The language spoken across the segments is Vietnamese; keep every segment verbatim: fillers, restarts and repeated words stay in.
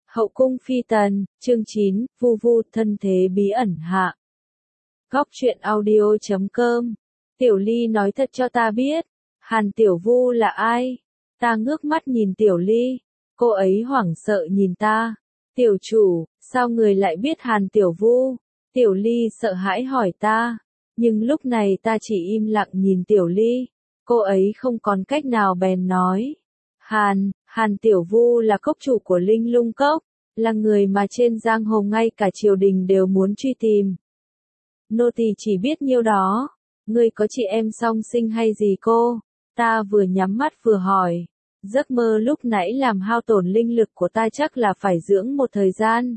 Hậu cung phi tần, chương chín, vu vu thân thế bí ẩn hạ. Góc truyện audio chấm com. Tiểu Ly nói thật cho ta biết, Hàn Tiểu Vu là ai? Ta ngước mắt nhìn Tiểu Ly, cô ấy hoảng sợ nhìn ta. Tiểu chủ, sao người lại biết Hàn Tiểu Vu? Tiểu Ly sợ hãi hỏi ta, nhưng lúc này ta chỉ im lặng nhìn Tiểu Ly. Cô ấy không còn cách nào bèn nói. Hàn, Hàn Tiểu Vu là cốc chủ của Linh Lung Cốc, là người mà trên giang hồ ngay cả triều đình đều muốn truy tìm. Nô tỳ chỉ biết nhiêu đó. Ngươi có chị em song sinh hay gì cô? Ta vừa nhắm mắt vừa hỏi. Giấc mơ lúc nãy làm hao tổn linh lực của ta chắc là phải dưỡng một thời gian.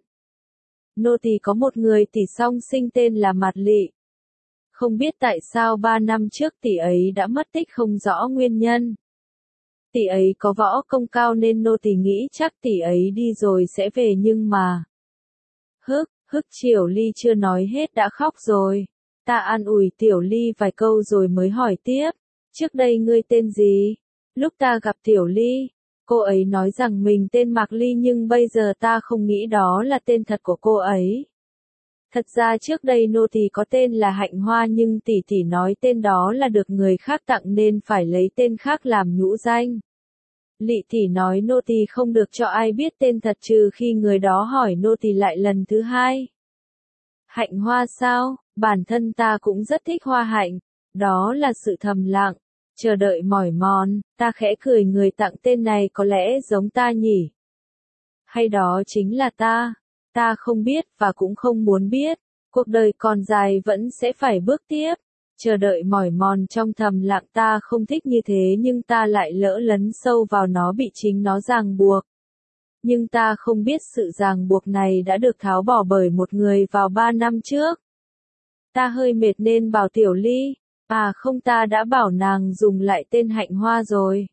Nô tỳ có một người tỷ song sinh tên là Mạt Lị. Không biết tại sao ba năm trước tỷ ấy đã mất tích không rõ nguyên nhân. Tỷ ấy có võ công cao nên nô tỳ nghĩ chắc tỷ ấy đi rồi sẽ về nhưng mà... Hức, hức Tiểu Ly chưa nói hết đã khóc rồi. Ta an ủi Tiểu Ly vài câu rồi mới hỏi tiếp. Trước đây ngươi tên gì? Lúc ta gặp Tiểu Ly, cô ấy nói rằng mình tên Mạc Ly nhưng bây giờ ta không nghĩ đó là tên thật của cô ấy. Thật ra trước đây nô tỳ có tên là Hạnh Hoa nhưng tỷ tỷ nói tên đó là được người khác tặng nên phải lấy tên khác làm nhũ danh. Lị tỷ nói nô tỳ không được cho ai biết tên thật trừ khi người đó hỏi nô tỳ lại lần thứ hai. Hạnh Hoa sao? Bản thân ta cũng rất thích hoa hạnh. Đó là sự thầm lặng, chờ đợi mỏi mòn. Ta khẽ cười, người tặng tên này có lẽ giống ta nhỉ? Hay đó chính là ta? Ta không biết và cũng không muốn biết. Cuộc đời còn dài vẫn sẽ phải bước tiếp. Chờ đợi mỏi mòn trong thầm lặng, ta không thích như thế nhưng ta lại lỡ lấn sâu vào nó, bị chính nó ràng buộc. Nhưng ta không biết sự ràng buộc này đã được tháo bỏ bởi một người vào ba năm trước. Ta hơi mệt nên bảo Tiểu Ly, à không, ta đã bảo nàng dùng lại tên Hạnh Hoa rồi.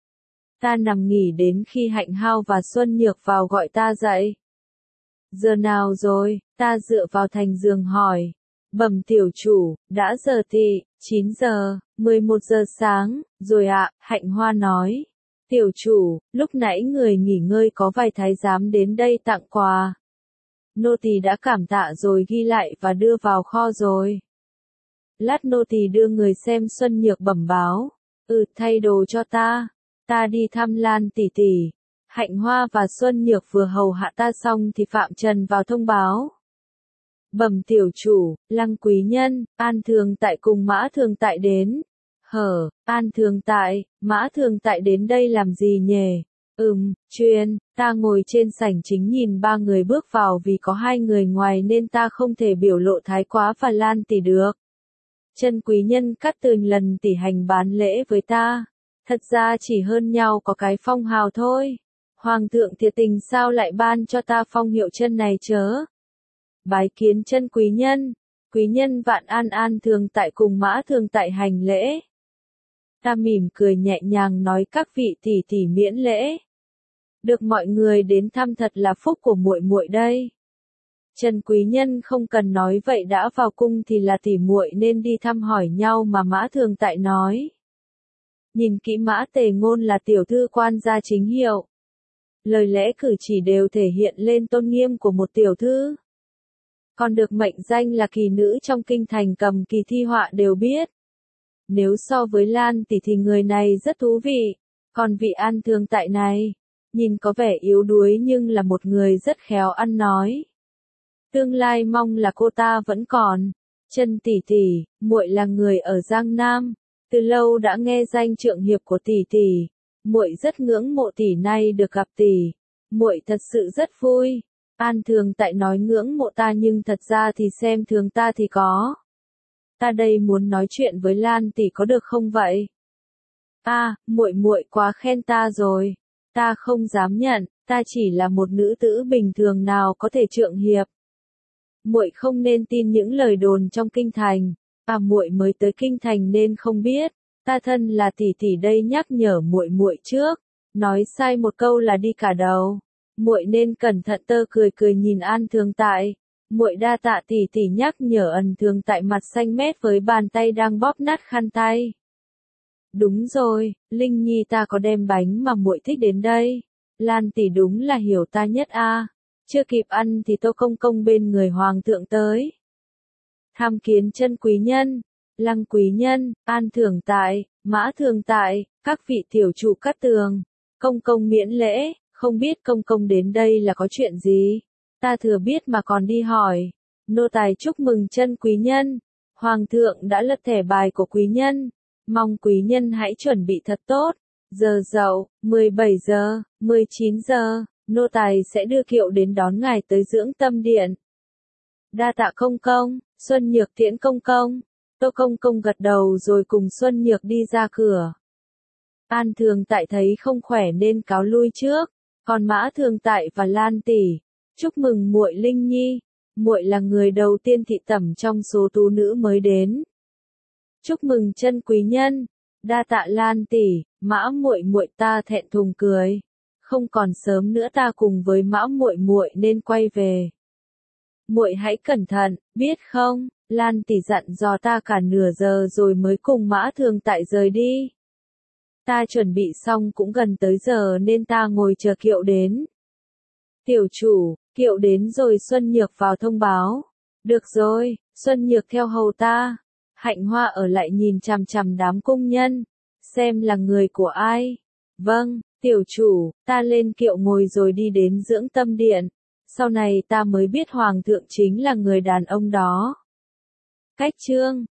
Ta nằm nghỉ đến khi Hạnh Hao và Xuân Nhược vào gọi ta dậy. Giờ nào rồi? Ta dựa vào thành giường hỏi. Bẩm tiểu chủ, đã giờ tị, chín giờ, mười một giờ sáng, rồi ạ, Hạnh Hoa nói. Tiểu chủ, lúc nãy người nghỉ ngơi có vài thái giám đến đây tặng quà. Nô tỳ đã cảm tạ rồi ghi lại và đưa vào kho rồi. Lát nô tỳ đưa người xem. Xuân Nhược bẩm báo. Ừ, thay đồ cho ta. Ta đi thăm Lan tỷ tỷ. Hạnh Hoa và Xuân Nhược vừa hầu hạ ta xong thì Phạm Trần vào thông báo. Bẩm tiểu chủ, Lăng quý nhân, An Thường Tại cùng Mã Thường Tại đến. Hở, An Thường Tại, Mã Thường Tại đến đây làm gì nhỉ? Ừm, chuyên, ta ngồi trên sảnh chính nhìn ba người bước vào, vì có hai người ngoài nên ta không thể biểu lộ thái quá và Lan tỷ được. Chân quý nhân cắt tường lần tỷ hành bán lễ với ta. Thật ra chỉ hơn nhau có cái phong hào thôi. Hoàng thượng thiệt tình sao lại ban cho ta phong hiệu chân này chớ? Bái kiến chân quý nhân. Quý nhân vạn an. An Thường Tại cùng Mã Thường Tại hành lễ. Ta mỉm cười nhẹ nhàng nói, các vị tỷ tỷ miễn lễ. Được mọi người đến thăm thật là phúc của muội muội đây. Trần quý nhân không cần nói vậy, đã vào cung thì là tỷ muội nên đi thăm hỏi nhau mà. Mã Thường Tại nói. Nhìn kỹ Mã Tề Ngôn là tiểu thư quan gia chính hiệu. Lời lẽ cử chỉ đều thể hiện lên tôn nghiêm của một tiểu thư. Còn được mệnh danh là kỳ nữ trong kinh thành cầm kỳ thi họa đều biết. Nếu so với Lan tỷ thì người này rất thú vị. Còn vị An Thường Tại này, nhìn có vẻ yếu đuối nhưng là một người rất khéo ăn nói. Tương lai mong là cô ta vẫn còn. Chân tỷ tỷ, muội là người ở Giang Nam, từ lâu đã nghe danh trượng hiệp của tỷ tỷ. Muội rất ngưỡng mộ tỷ, nay được gặp tỷ, muội thật sự rất vui. An Thường Tại nói ngưỡng mộ ta nhưng thật ra thì xem thường ta thì có. Ta đây muốn nói chuyện với Lan tỷ có được không vậy? A, à, muội muội quá khen ta rồi. Ta không dám nhận, ta chỉ là một nữ tử bình thường nào có thể trượng hiệp. Muội không nên tin những lời đồn trong kinh thành. À, muội mới tới kinh thành nên không biết. Ta thân là tỷ tỷ đây nhắc nhở muội muội trước. Nói sai một câu là đi cả đầu. Muội nên cẩn thận. Tơ cười cười nhìn An Thường Tại. Muội đa tạ tỷ tỷ nhắc nhở. Ân Thường Tại mặt xanh mét với bàn tay đang bóp nát khăn tay. Đúng rồi, Linh Nhi ta có đem bánh mà muội thích đến đây. Lan tỷ đúng là hiểu ta nhất a. Chưa kịp ăn thì Tô Công Công bên người hoàng thượng tới. Tham kiến chân quý nhân, Lăng quý nhân, An thường tại, Mã thường tại, các vị tiểu chủ cát tường, Công Công miễn lễ, không biết Công Công đến đây là có chuyện gì? Ta thừa biết mà còn đi hỏi. Nô tài chúc mừng chân quý nhân. Hoàng thượng đã lật thẻ bài của quý nhân. Mong quý nhân hãy chuẩn bị thật tốt. Giờ dậu, mười bảy giờ, mười chín giờ, nô tài sẽ đưa kiệu đến đón ngài tới dưỡng tâm điện. Đa tạ Công Công, Xuân Nhược tiễn Công Công. Tô Công Công gật đầu rồi cùng Xuân Nhược đi ra cửa. An thường tại thấy không khỏe nên cáo lui trước, còn Mã thường tại và Lan tỷ, chúc mừng muội Linh Nhi, muội là người đầu tiên thị tẩm trong số tú nữ mới đến. Chúc mừng chân quý nhân, đa tạ Lan tỷ, Mã muội muội ta thẹn thùng cười, không còn sớm nữa ta cùng với Mã muội muội nên quay về. Muội hãy cẩn thận, biết không? Lan tỷ dặn dò ta cả nửa giờ rồi mới cùng Mã thường tại rời đi. Ta chuẩn bị xong cũng gần tới giờ nên ta ngồi chờ kiệu đến. Tiểu chủ, kiệu đến rồi Xuân Nhược vào thông báo. Được rồi, Xuân Nhược theo hầu ta. Hạnh Hoa ở lại nhìn chằm chằm đám cung nhân, xem là người của ai. Vâng, tiểu chủ, ta lên kiệu ngồi rồi đi đến dưỡng tâm điện. Sau này ta mới biết hoàng thượng chính là người đàn ông đó. Cách chương